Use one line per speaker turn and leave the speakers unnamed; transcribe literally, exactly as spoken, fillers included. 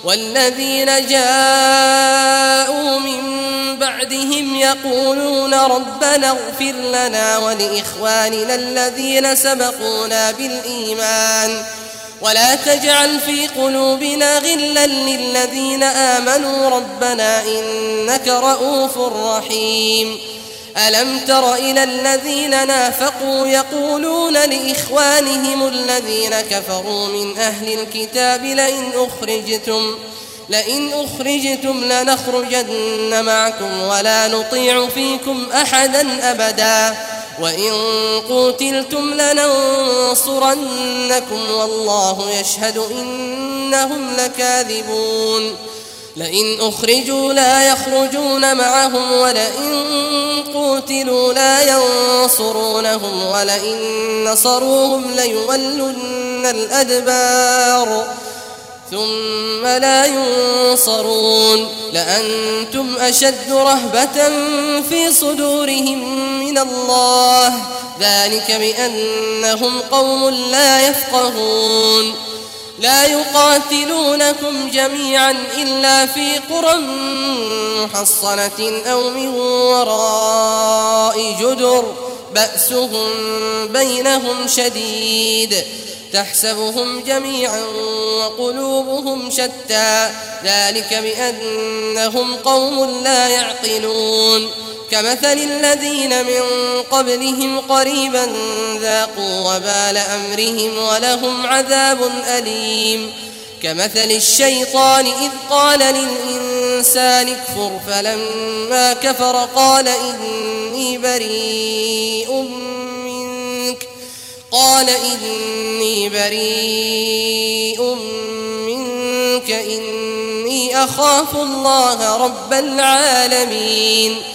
والذين جاءوا من بعدهم يقولون ربنا اغفر لنا ولإخواننا الذين سبقونا بالإيمان ولا تجعل في قلوبنا غلا للذين آمنوا ربنا إنك رؤوف رحيم. ألم تر إلى الذين نافقوا يقولون لإخوانهم الذين كفروا من أهل الكتاب لئن أخرجتم لئن أخرجتم لنخرجن معكم ولا نطيع فيكم أحدا أبدا وإن قتلتم لننصرنكم والله يشهد إنهم لكاذبون. لئن أخرجوا لا يخرجون معهم ولئن قتلوا لا ينصرونهم ولئن نصروهم ليولن الأدبار ثم لا ينصرون لأنتم أشد رهبة في صدورهم من الله ذلك بأنهم قوم لا يفقهون. لا يقاتلونكم جميعا إلا في قرى محصنة أو من وراء جدر بأسهم بينهم شديد تحسبهم جميعا وقلوبهم شتى ذلك بأنهم قوم لا يعقلون. كمثل الذين من قبلهم قريبا ذاقوا وبال أمرهم ولهم عذاب أليم. كمثل الشيطان إذ قال للإنسان اكفر فلما كفر قال إني بريء منك قال إني بريء منك إني أخاف الله رب العالمين.